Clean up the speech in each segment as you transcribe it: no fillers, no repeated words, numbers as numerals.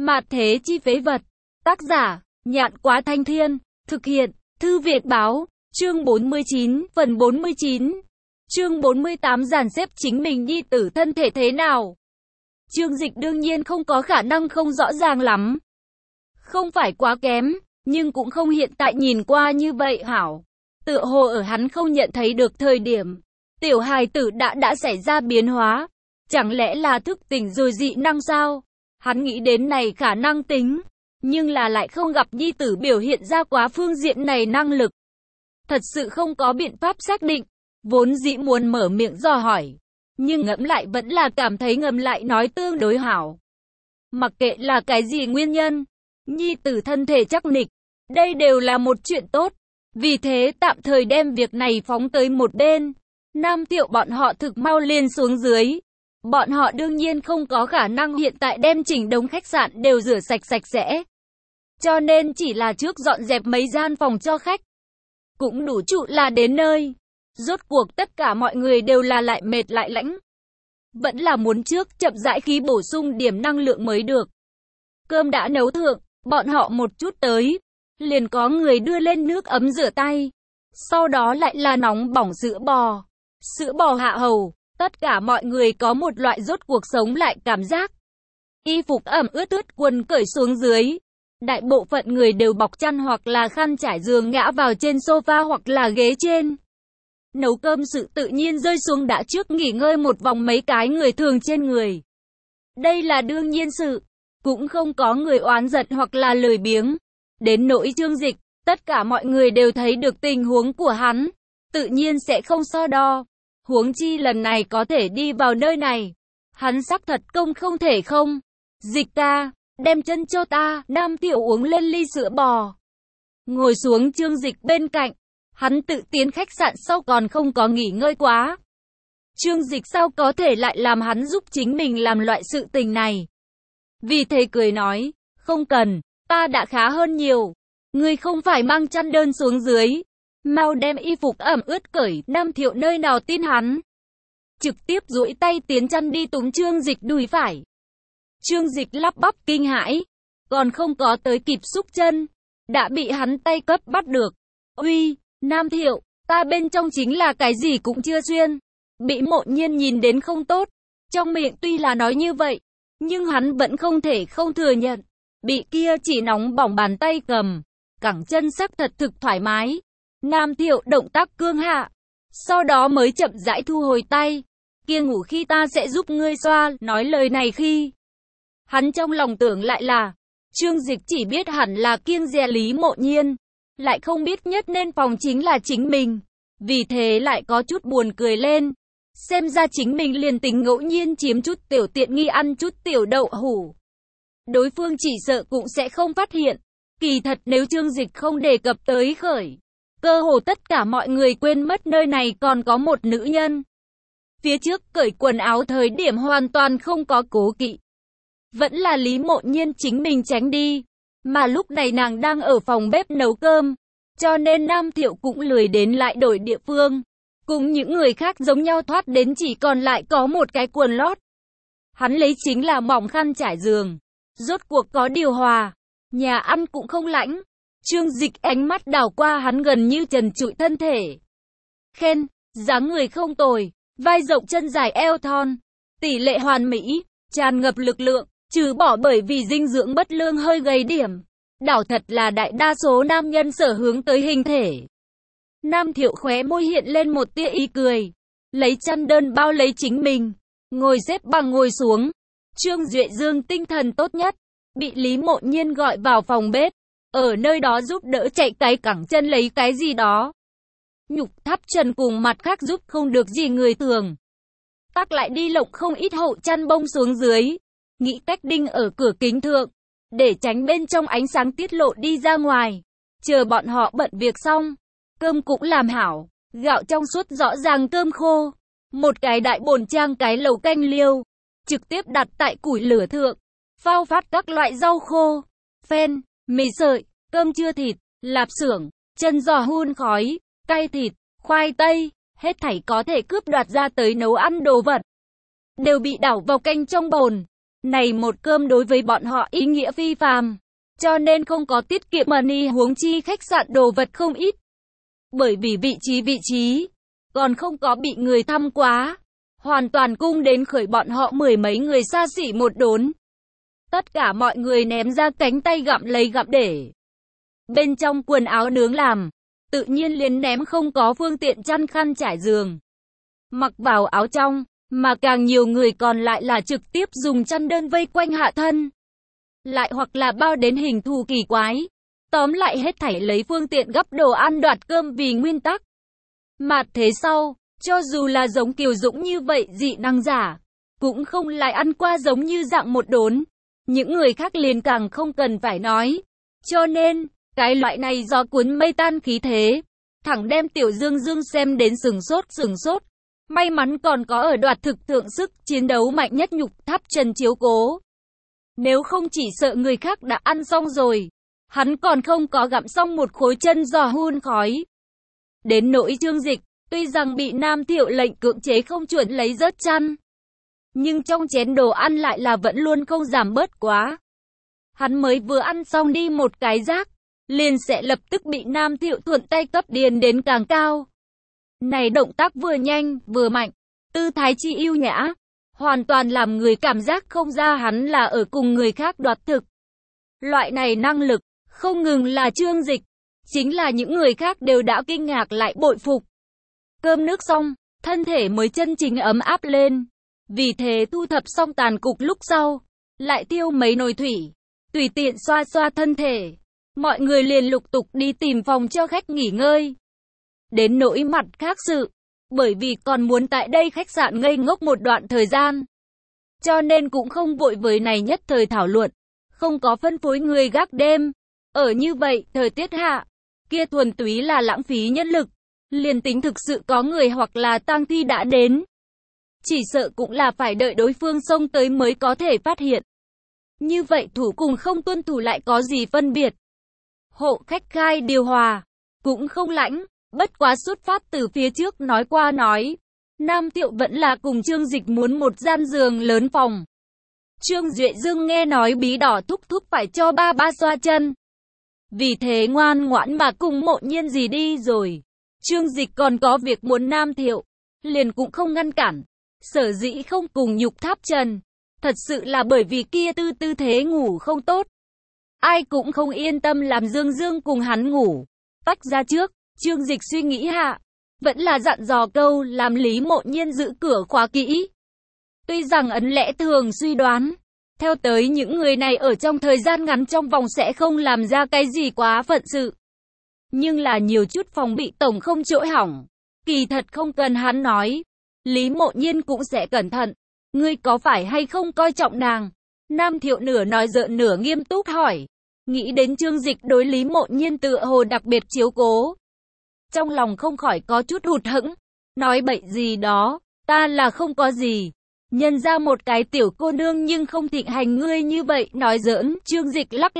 Mạt thế chi phế vật. Tác giả, Nhạn Quá Thanh Thiên. Thực hiện, Thư Việt Báo. Chương 49, phần 49. Chương 48 dàn xếp chính mình nhi tử thân thể thế nào. Trương Dịch đương nhiên không có khả năng không rõ ràng lắm. Không phải quá kém, nhưng cũng không hiện tại nhìn qua như vậy hảo. Tựa hồ ở hắn không nhận thấy được thời điểm. Tiểu hài tử đã xảy ra biến hóa. Chẳng lẽ là thức tỉnh rồi dị năng sao? Hắn nghĩ đến này khả năng tính. Nhưng là lại không gặp nhi tử biểu hiện ra quá phương diện này năng lực. Thật sự không có biện pháp xác định. Vốn dĩ muốn mở miệng dò hỏi. Nhưng ngẫm lại vẫn là cảm thấy ngầm lại nói tương đối hảo. Mặc kệ là cái gì nguyên nhân. Nhi tử thân thể chắc nịch. Đây đều là một chuyện tốt. Vì thế tạm thời đem việc này phóng tới một bên. Nam Thiệu bọn họ thực mau liền xuống dưới. Bọn họ đương nhiên không có khả năng hiện tại đem chỉnh đống khách sạn đều rửa sạch sạch sẽ. Cho nên chỉ là trước dọn dẹp mấy gian phòng cho khách. Cũng đủ trụ là đến nơi. Rốt cuộc tất cả mọi người đều là lại mệt lại lãnh. Vẫn là muốn trước chậm rãi khí bổ sung điểm năng lượng mới được. Cơm đã nấu thượng, bọn họ một chút tới. Liền có người đưa lên nước ấm rửa tay. Sau đó lại là nóng bỏng sữa bò. Sữa bò hạ hầu. Tất cả mọi người có một loại rốt cuộc sống lại cảm giác. Y phục ẩm ướt quần cởi xuống dưới. Đại bộ phận người đều bọc chăn hoặc là khăn trải giường ngã vào trên sofa hoặc là ghế trên. Nấu cơm sự tự nhiên rơi xuống đã trước nghỉ ngơi một vòng mấy cái người thường trên người. Đây là đương nhiên sự. Cũng không có người oán giận hoặc là lười biếng. Đến nỗi Trương Dịch, tất cả mọi người đều thấy được tình huống của hắn. Tự nhiên sẽ không so đo. Huống chi lần này có thể đi vào nơi này. Hắn sắc thật công không thể không. Dịch ca, đem chân cho ta. Nam Thiệu uống lên ly sữa bò. Ngồi xuống Trương Dịch bên cạnh. Hắn tự tiến khách sạn sau còn không có nghỉ ngơi quá. Trương Dịch sao có thể lại làm hắn giúp chính mình làm loại sự tình này. Vì thế cười nói, không cần, ta đã khá hơn nhiều. Ngươi không phải mang chăn đơn xuống dưới. Mau đem y phục ẩm ướt cởi. Nam Thiệu nơi nào tin hắn. Trực tiếp duỗi tay tiến chăn đi túm Trương Dịch đùi phải. Trương Dịch lắp bắp kinh hãi. Còn không có tới kịp xúc chân. Đã bị hắn tay cấp bắt được. Uy, Nam Thiệu, ta bên trong chính là cái gì cũng chưa xuyên. Bị Mộ Nhiên nhìn đến không tốt. Trong miệng tuy là nói như vậy. Nhưng hắn vẫn không thể không thừa nhận. Bị kia chỉ nóng bỏng bàn tay cầm. Cẳng chân sắc thật thực thoải mái. Nam Thiệu động tác cương hạ. Sau đó mới chậm rãi thu hồi tay. Kia ngủ khi ta sẽ giúp ngươi xoa. Nói lời này khi. Hắn trong lòng tưởng lại là. Trương Dịch chỉ biết hẳn là kiêng dè Lý Mộ Nhiên. Lại không biết nhất nên phòng chính là chính mình. Vì thế lại có chút buồn cười lên. Xem ra chính mình liền tính ngẫu nhiên chiếm chút tiểu tiện nghi ăn chút tiểu đậu hủ. Đối phương chỉ sợ cũng sẽ không phát hiện. Kỳ thật nếu Trương Dịch không đề cập tới khởi. Cơ hồ tất cả mọi người quên mất nơi này còn có một nữ nhân. Phía trước cởi quần áo thời điểm hoàn toàn không có cố kỵ. Vẫn là Lý Mộ Nhiên chính mình tránh đi. Mà lúc này nàng đang ở phòng bếp nấu cơm. Cho nên Nam Thiệu cũng lười đến lại đổi địa phương. Cùng những người khác giống nhau thoát đến chỉ còn lại có một cái quần lót. Hắn lấy chính là mỏng khăn trải giường. Rốt cuộc có điều hòa. Nhà ăn cũng không lạnh. Trương Dịch ánh mắt đảo qua hắn gần như trần trụi thân thể. Khen, dáng người không tồi. Vai rộng chân dài eo thon. Tỷ lệ hoàn mỹ. Tràn ngập lực lượng. Trừ bỏ bởi vì dinh dưỡng bất lương hơi gầy điểm. Đảo thật là đại đa số nam nhân sở hướng tới hình thể. Nam Thiệu khóe môi hiện lên một tia ý cười. Lấy chăn đơn bao lấy chính mình. Ngồi xếp bằng ngồi xuống. Trương Duệ Dương tinh thần tốt nhất. Bị Lý Mộ Nhiên gọi vào phòng bếp. Ở nơi đó giúp đỡ chạy cái cẳng chân lấy cái gì đó. Nhục thắp trần cùng mặt khác giúp không được gì người thường. Tắc lại đi lộng không ít hậu chăn bông xuống dưới. Nghĩ cách đinh ở cửa kính thượng. Để tránh bên trong ánh sáng tiết lộ đi ra ngoài. Chờ bọn họ bận việc xong. Cơm cũng làm hảo. Gạo trong suốt rõ ràng cơm khô. Một cái đại bồn trang cái lẩu canh liêu. Trực tiếp đặt tại củi lửa thượng. Phao phát các loại rau khô. Phen, mì sợi, cơm chua thịt, lạp xưởng, chân giò hun khói, cay thịt, khoai tây. Hết thảy có thể cướp đoạt ra tới nấu ăn đồ vật. Đều bị đảo vào canh trong bồn. Này một cơm đối với bọn họ ý nghĩa phi phàm, cho nên không có tiết kiệm money, huống chi khách sạn đồ vật không ít. Bởi vì vị trí, còn không có bị người thăm quá, hoàn toàn cung đến khởi bọn họ mười mấy người xa xỉ một đốn. Tất cả mọi người ném ra cánh tay gặm lấy gặm để. Bên trong quần áo nướng làm, tự nhiên liền ném không có phương tiện chăn khăn trải giường. Mặc vào áo trong, mà càng nhiều người còn lại là trực tiếp dùng chăn đơn vây quanh hạ thân. Lại hoặc là bao đến hình thù kỳ quái. Tóm lại hết thảy lấy phương tiện gấp đồ ăn đoạt cơm vì nguyên tắc. Mà thế sau, cho dù là giống Kiều Dũng như vậy dị năng giả, cũng không lại ăn qua giống như dạng một đốn. Những người khác liền càng không cần phải nói. Cho nên, cái loại này do cuốn mây tan khí thế, thẳng đem Tiểu Dương Dương xem đến sừng sốt. May mắn còn có ở đoạt thực thượng sức chiến đấu mạnh nhất Nhục Tháp Trần chiếu cố. Nếu không chỉ sợ người khác đã ăn xong rồi, hắn còn không có gặm xong một khối chân giò hun khói. Đến nỗi Trương Dịch, tuy rằng bị Nam Thiệu lệnh cưỡng chế không chuẩn lấy rớt chăn, nhưng trong chén đồ ăn lại là vẫn luôn không giảm bớt quá. Hắn mới vừa ăn xong đi một cái rác, liền sẽ lập tức bị Nam Thiệu thuận tay cấp điền đến càng cao. Này động tác vừa nhanh, vừa mạnh, tư thái chi yêu nhã, hoàn toàn làm người cảm giác không ra hắn là ở cùng người khác đoạt thực. Loại này năng lực, không ngừng là Trương Dịch, chính là những người khác đều đã kinh ngạc lại bội phục. Cơm nước xong, thân thể mới chân chính ấm áp lên. Vì thế thu thập xong tàn cục lúc sau, lại tiêu mấy nồi thủy, tùy tiện xoa xoa thân thể. Mọi người liền lục tục đi tìm phòng cho khách nghỉ ngơi. Đến nỗi mặt khác sự, bởi vì còn muốn tại đây khách sạn ngây ngốc một đoạn thời gian, cho nên cũng không vội với này nhất thời thảo luận, không có phân phối người gác đêm. Ở như vậy, thời tiết hạ, kia thuần túy là lãng phí nhân lực, liền tính thực sự có người hoặc là tang thi đã đến. Chỉ sợ cũng là phải đợi đối phương xông tới mới có thể phát hiện. Như vậy thủ cùng không tuân thủ lại có gì phân biệt. Hộ khách khai điều hòa, cũng không lãnh, bất quá xuất phát từ phía trước nói qua nói. Nam Thiệu vẫn là cùng Trương Dịch muốn một gian giường lớn phòng. Trương Duệ Dương nghe nói Bí Đỏ thúc phải cho ba xoa chân. Vì thế ngoan ngoãn mà cùng Mộ Nhiên gì đi rồi. Trương Dịch còn có việc muốn Nam Thiệu, liền cũng không ngăn cản. Sở dĩ không cùng Nhục Tháp Trần, thật sự là bởi vì kia tư thế ngủ không tốt. Ai cũng không yên tâm làm Dương Dương cùng hắn ngủ. Tách ra trước, Trương Dịch suy nghĩ hạ, vẫn là dặn dò câu làm Lý Mộ Nhiên giữ cửa khóa kỹ. Tuy rằng ấn lẽ thường suy đoán, theo tới những người này ở trong thời gian ngắn trong vòng sẽ không làm ra cái gì quá phận sự. Nhưng là nhiều chút phòng bị tổng không chỗ hỏng. Kỳ thật không cần hắn nói, Lý Mộ Nhiên cũng sẽ cẩn thận. Ngươi có phải hay không coi trọng nàng? Nam Thiệu nửa nói giỡn nửa nghiêm túc hỏi. Nghĩ đến Trương Dịch đối Lý Mộ Nhiên tựa hồ đặc biệt chiếu cố, trong lòng không khỏi có chút hụt hẫng. Nói bậy gì đó, ta là không có gì. Nhân ra một cái tiểu cô nương nhưng không thịnh hành ngươi như vậy. Nói giỡn, Trương Dịch lắc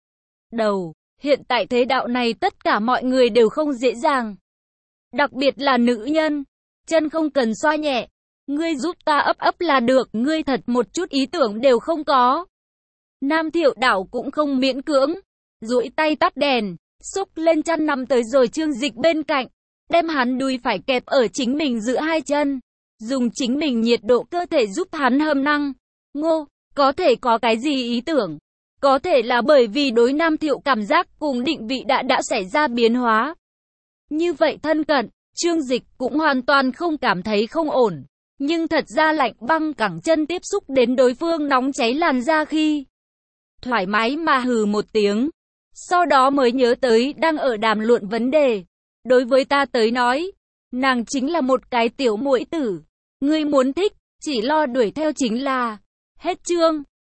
đầu. Hiện tại thế đạo này tất cả mọi người đều không dễ dàng. Đặc biệt là nữ nhân. Chân không cần xoa nhẹ. Ngươi giúp ta ấp là được. Ngươi thật một chút ý tưởng đều không có. Nam Thiệu đảo cũng không miễn cưỡng. Duỗi tay tắt đèn, xúc lên chăn nằm tới rồi Trương Dịch bên cạnh. Đem hắn đùi phải kẹp ở chính mình giữa hai chân. Dùng chính mình nhiệt độ cơ thể giúp hắn hâm năng. Ngô, có thể có cái gì ý tưởng? Có thể là bởi vì đối Nam Thiệu cảm giác cùng định vị đã xảy ra biến hóa. Như vậy thân cận, Trương Dịch cũng hoàn toàn không cảm thấy không ổn. Nhưng thật ra lạnh băng cẳng chân tiếp xúc đến đối phương nóng cháy làn da khi thoải mái mà hừ một tiếng. Sau đó mới nhớ tới đang ở đàm luận vấn đề. Đối với ta tới nói, nàng chính là một cái tiểu muội tử. Ngươi muốn thích, chỉ lo đuổi theo chính là. Hết chương.